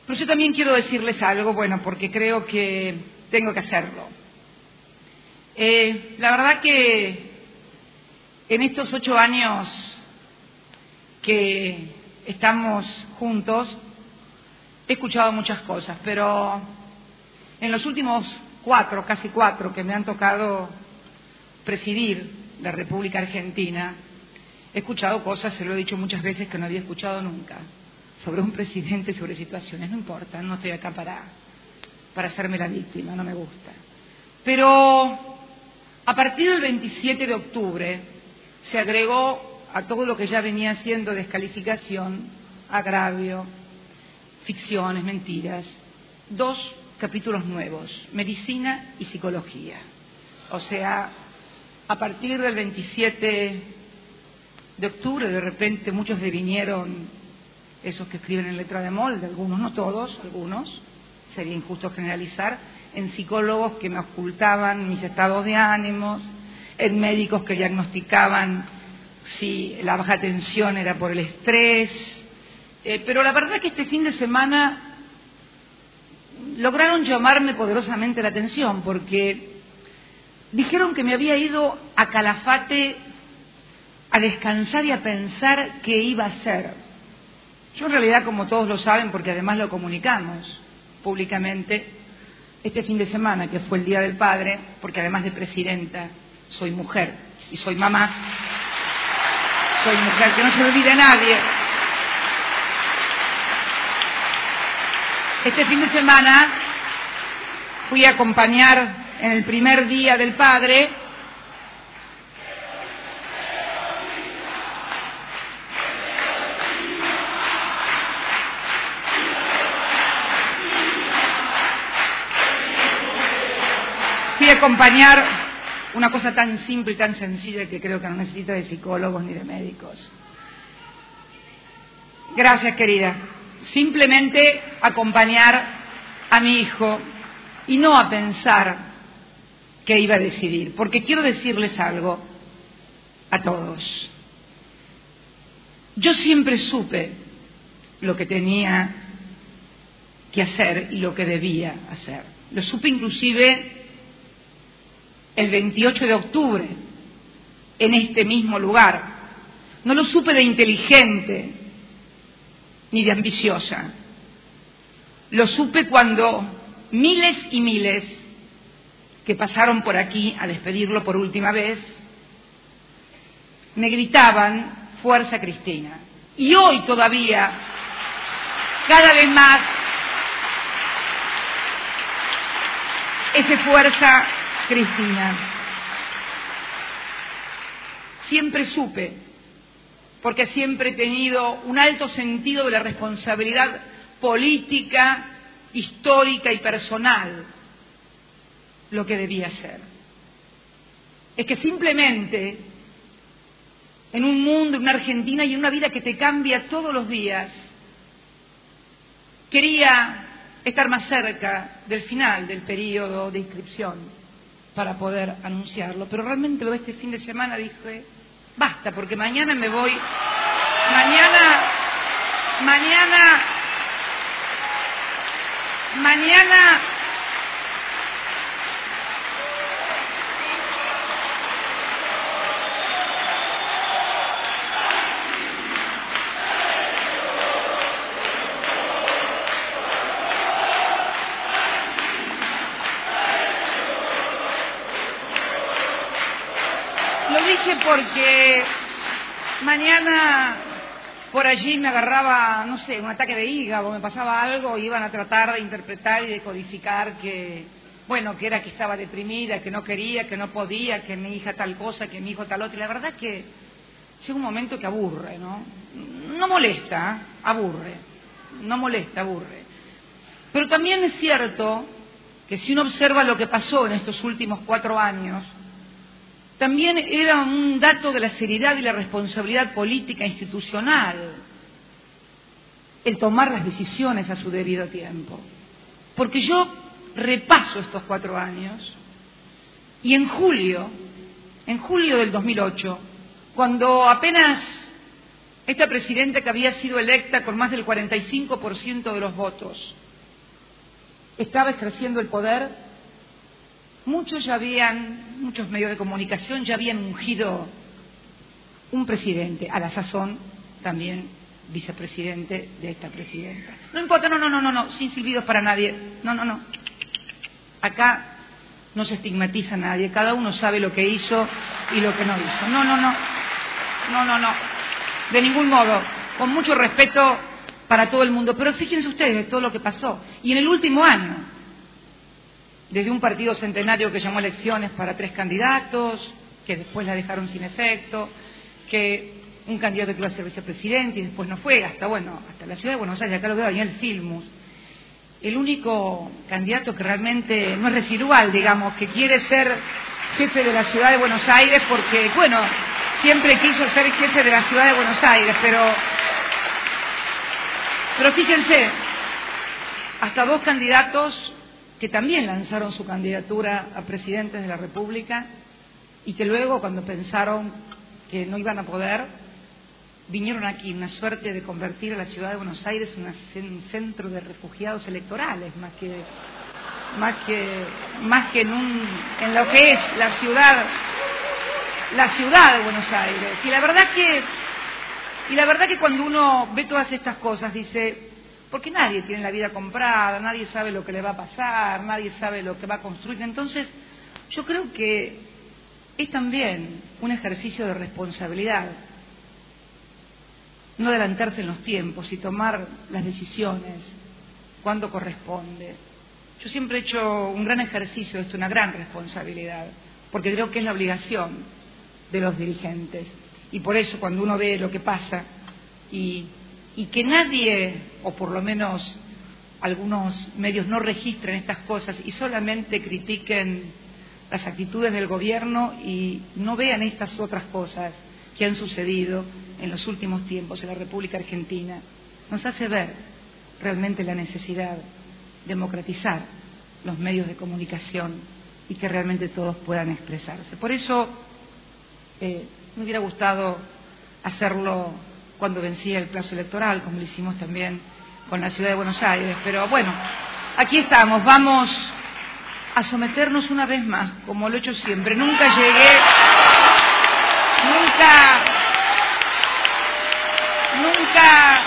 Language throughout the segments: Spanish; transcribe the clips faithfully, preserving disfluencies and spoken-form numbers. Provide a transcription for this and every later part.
Pero yo también quiero decirles algo, bueno, porque creo que tengo que hacerlo. Eh, la verdad que en estos ocho años que estamos juntos, he escuchado muchas cosas, pero en los últimos cuatro, casi cuatro, que me han tocado presidir la República Argentina, he escuchado cosas, se lo he dicho muchas veces, que no había escuchado nunca, sobre un presidente, sobre situaciones. No importa, no estoy acá para, para hacerme la víctima, no me gusta. Pero a partir del veintisiete de octubre se agregó a todo lo que ya venía siendo descalificación, agravio, ficciones, mentiras, dos capítulos nuevos, medicina y psicología. O sea, a partir del veintisiete de octubre, de repente muchos devinieron, esos que escriben en letra de molde, algunos, no todos, algunos, sería injusto generalizar, en psicólogos que me ocultaban mis estados de ánimos, en médicos que diagnosticaban si la baja tensión era por el estrés, eh, pero la verdad que este fin de semana lograron llamarme poderosamente la atención, porque dijeron que me había ido a Calafate a descansar y a pensar qué iba a hacer. Yo en realidad, como todos lo saben, porque además lo comunicamos públicamente, este fin de semana, que fue el Día del Padre, porque además de presidenta, soy mujer y soy mamá, soy mujer, que no se me olvide nadie. Este fin de semana fui a acompañar en el primer Día del Padre fui a acompañar una cosa tan simple y tan sencilla que creo que no necesita de psicólogos ni de médicos. Gracias, querida. Simplemente acompañar a mi hijo y no a pensar qué iba a decidir, porque quiero decirles algo a todos. Yo siempre supe lo que tenía que hacer y lo que debía hacer. Lo supe inclusive el veintiocho de octubre, en este mismo lugar. No lo supe de inteligente ni de ambiciosa. Lo supe cuando miles y miles que pasaron por aquí a despedirlo por última vez me gritaban: fuerza, Cristina. Y hoy todavía, cada vez más, ese fuerza, Cristina. Siempre supe, porque siempre he tenido un alto sentido de la responsabilidad política, histórica y personal, lo que debía hacer. Es que simplemente, en un mundo, en una Argentina y en una vida que te cambia todos los días, quería estar más cerca del final del periodo de inscripción para poder anunciarlo, pero realmente lo de este fin de semana dije, basta, porque mañana me voy, mañana, mañana, mañana, porque mañana por allí me agarraba, no sé, un ataque de hígado, me pasaba algo, y iban a tratar de interpretar y de codificar que, bueno, que era que estaba deprimida, que no quería, que no podía, que mi hija tal cosa, que mi hijo tal otra. Y la verdad es que llega un momento que aburre, ¿no? No molesta, ¿eh? aburre, no molesta, aburre. Pero también es cierto que si uno observa lo que pasó en estos últimos cuatro años, también era un dato de la seriedad y la responsabilidad política e institucional el tomar las decisiones a su debido tiempo. Porque yo repaso estos cuatro años y en julio, en julio del dos mil ocho, cuando apenas esta presidenta que había sido electa con más del cuarenta y cinco por ciento de los votos, estaba ejerciendo el poder. Muchos ya habían, muchos medios de comunicación ya habían ungido un presidente, a la sazón también vicepresidente de esta presidenta. No importa, no, no, no, no, no, sin silbidos para nadie, no, no, no. Acá no se estigmatiza a nadie, cada uno sabe lo que hizo y lo que no hizo. No, no, no, no, no, no, de ningún modo, con mucho respeto para todo el mundo, pero fíjense ustedes de todo lo que pasó. Y en el último año, desde un partido centenario que llamó elecciones para tres candidatos, que después la dejaron sin efecto, que un candidato que iba a ser vicepresidente y después no fue, hasta bueno, hasta la ciudad de Buenos Aires, acá lo veo, Daniel Filmus, el único candidato que realmente no es residual, digamos, que quiere ser jefe de la ciudad de Buenos Aires porque, bueno, siempre quiso ser jefe de la ciudad de Buenos Aires, pero, pero fíjense, hasta dos candidatos que también lanzaron su candidatura a presidentes de la República y que luego, cuando pensaron que no iban a poder, vinieron aquí, una suerte de convertir a la ciudad de Buenos Aires en un centro de refugiados electorales, más que más que más que en un en lo que es la ciudad la ciudad de Buenos Aires. Y la verdad que y la verdad que cuando uno ve todas estas cosas dice, porque nadie tiene la vida comprada, nadie sabe lo que le va a pasar, nadie sabe lo que va a construir. Entonces, yo creo que es también un ejercicio de responsabilidad no adelantarse en los tiempos y tomar las decisiones cuando corresponde. Yo siempre he hecho un gran ejercicio de esto, una gran responsabilidad, porque creo que es la obligación de los dirigentes. Y por eso cuando uno ve lo que pasa y, y que nadie, o por lo menos algunos medios, no registren estas cosas y solamente critiquen las actitudes del gobierno y no vean estas otras cosas que han sucedido en los últimos tiempos en la República Argentina, nos hace ver realmente la necesidad de democratizar los medios de comunicación y que realmente todos puedan expresarse. Por eso eh, me hubiera gustado hacerlo cuando vencía el plazo electoral, como lo hicimos también con la ciudad de Buenos Aires, pero bueno, aquí estamos, vamos a someternos una vez más, como lo he hecho siempre. Nunca llegué, nunca, nunca,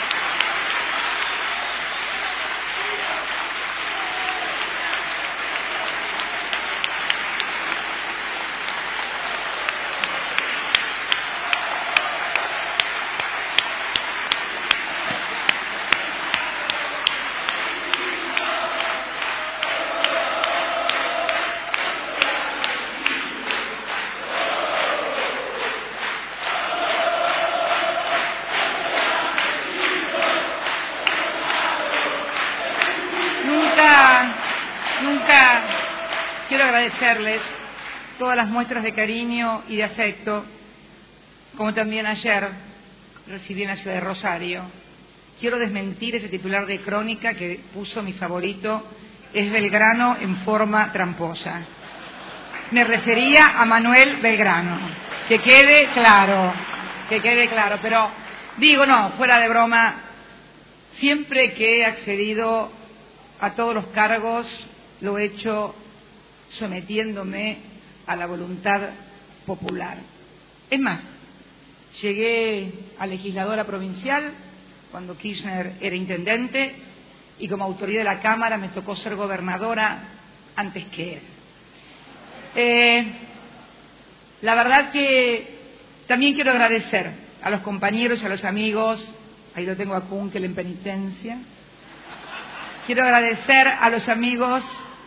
quiero agradecerles todas las muestras de cariño y de afecto, como también ayer recibí en la ciudad de Rosario. Quiero desmentir ese titular de Crónica que puso mi favorito, es Belgrano en forma tramposa. Me refería a Manuel Belgrano, que quede claro, que quede claro, pero digo, no, fuera de broma, siempre que he accedido a todos los cargos lo he hecho sometiéndome a la voluntad popular. Es más, llegué a legisladora provincial cuando Kirchner era intendente y como autoridad de la Cámara me tocó ser gobernadora antes que él. Eh, la verdad que también quiero agradecer a los compañeros y a los amigos, ahí lo tengo a Kunkel en penitencia, quiero agradecer a los amigos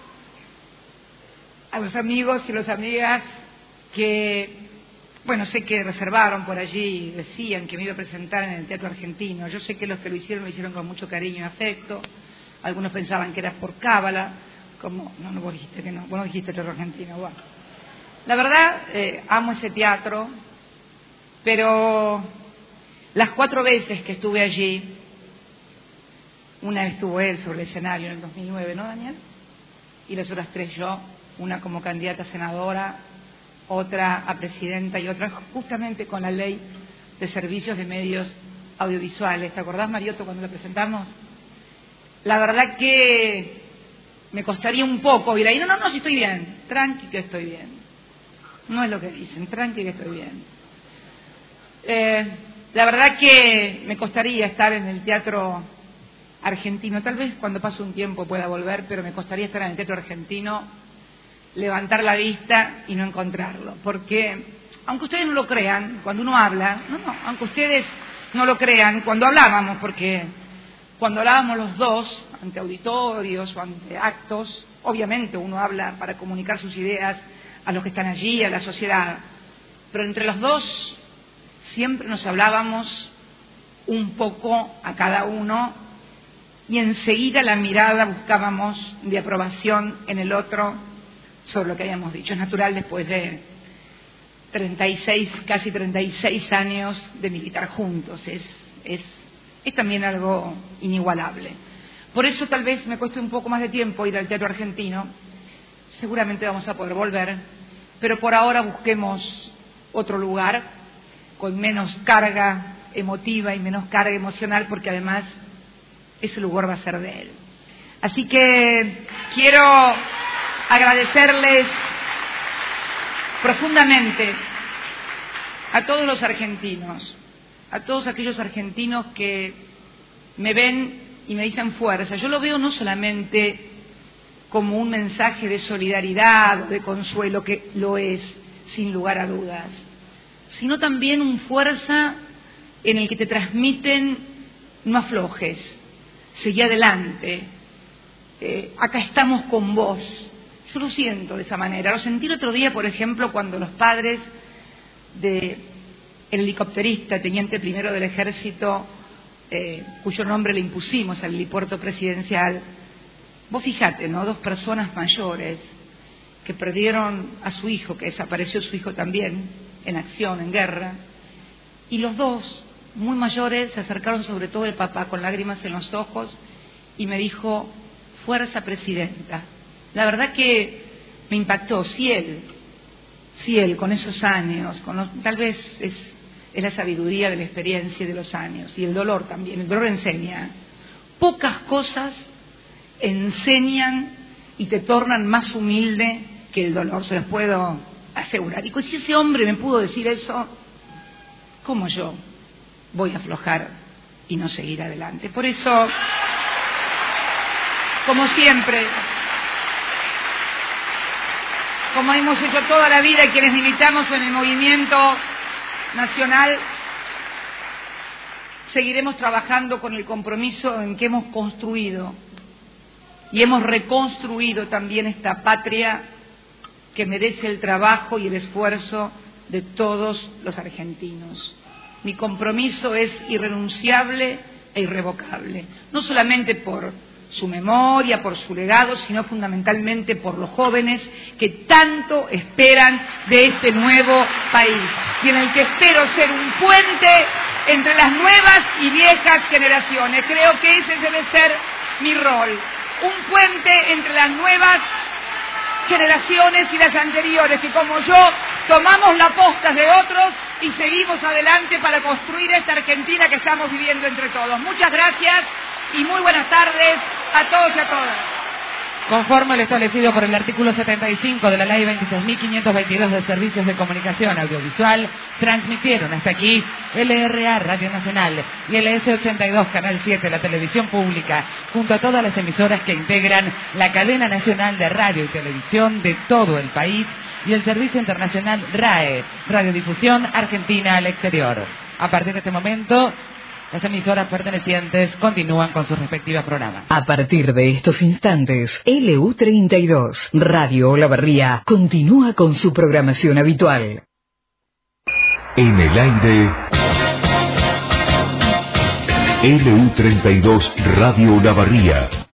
a los amigos y las amigas que, bueno, sé que reservaron por allí, decían que me iba a presentar en el Teatro Argentino. Yo sé que los que lo hicieron lo hicieron con mucho cariño y afecto. Algunos pensaban que era por cábala, como, no, no, vos dijiste que no, vos no dijiste Teatro Argentino, bueno. La verdad, eh, amo ese teatro, pero las cuatro veces que estuve allí, una vez estuvo él sobre el escenario en el dos mil nueve, ¿no, Daniel? Y las otras tres yo, una como candidata a senadora, otra a presidenta y otra justamente con la ley de Servicios de Medios Audiovisuales. ¿Te acordás, Mariotto, cuando lo presentamos? La verdad que me costaría un poco ir ahí. No, no, no, si estoy bien. Tranqui que estoy bien. No es lo que dicen, tranqui que estoy bien. Eh, la verdad que me costaría estar en el Teatro Argentino. Tal vez cuando pase un tiempo pueda volver, pero me costaría estar en el Teatro Argentino, levantar la vista y no encontrarlo. Porque, aunque ustedes no lo crean, cuando uno habla, no, no, aunque ustedes no lo crean, cuando hablábamos, porque cuando hablábamos los dos, ante auditorios o ante actos, obviamente uno habla para comunicar sus ideas a los que están allí, a la sociedad, pero entre los dos siempre nos hablábamos un poco a cada uno y enseguida la mirada buscábamos de aprobación en el otro sobre lo que habíamos dicho. Es natural después de treinta y seis, casi treinta y seis años de militar juntos, es, es, es también algo inigualable. Por eso tal vez me cueste un poco más de tiempo ir al Teatro Argentino, seguramente vamos a poder volver, pero por ahora busquemos otro lugar con menos carga emotiva y menos carga emocional, porque además ese lugar va a ser de él. Así que quiero agradecerles profundamente a todos los argentinos, a todos aquellos argentinos que me ven y me dicen fuerza. Yo lo veo no solamente como un mensaje de solidaridad o de consuelo, que lo es, sin lugar a dudas, sino también un fuerza en el que te transmiten: no aflojes, seguí adelante, eh, acá estamos con vos. Yo lo siento de esa manera. Lo sentí el otro día, por ejemplo, cuando los padres del helicópterista, teniente primero del ejército, eh, cuyo nombre le impusimos al helipuerto presidencial, vos fijate, ¿no? Dos personas mayores que perdieron a su hijo, que desapareció su hijo también, en acción, en guerra, y los dos, muy mayores, se acercaron, sobre todo el papá, con lágrimas en los ojos, y me dijo: fuerza, presidenta. La verdad que me impactó. Si él, si él con esos años, con los, tal vez es, es la sabiduría de la experiencia y de los años, y el dolor también, el dolor enseña. Pocas cosas enseñan y te tornan más humilde que el dolor, se los puedo asegurar. Y si ese hombre me pudo decir eso, ¿cómo yo voy a aflojar y no seguir adelante? Por eso, como siempre, como hemos hecho toda la vida quienes militamos en el movimiento nacional, seguiremos trabajando con el compromiso en que hemos construido y hemos reconstruido también esta patria que merece el trabajo y el esfuerzo de todos los argentinos. Mi compromiso es irrenunciable e irrevocable, no solamente por su memoria, por su legado, sino fundamentalmente por los jóvenes que tanto esperan de este nuevo país, y en el que espero ser un puente entre las nuevas y viejas generaciones. Creo que ese debe ser mi rol, un puente entre las nuevas generaciones y las anteriores, que como yo tomamos las postas de otros y seguimos adelante para construir esta Argentina que estamos viviendo entre todos. Muchas gracias y muy buenas tardes a todos y a todas. Conforme al establecido por el artículo setenta y cinco de la Ley veintiséis mil quinientos veintidós de Servicios de Comunicación Audiovisual, transmitieron hasta aquí L R A Radio Nacional y L S ochenta y dos Canal siete, la televisión pública, junto a todas las emisoras que integran la cadena nacional de radio y televisión de todo el país, y el Servicio Internacional R A E, Radiodifusión Argentina al Exterior. A partir de este momento, las emisoras pertenecientes continúan con sus respectivos programas. A partir de estos instantes, L U treinta y dos, Radio Olavarría, continúa con su programación habitual. En el aire, L U treinta y dos, Radio Olavarría.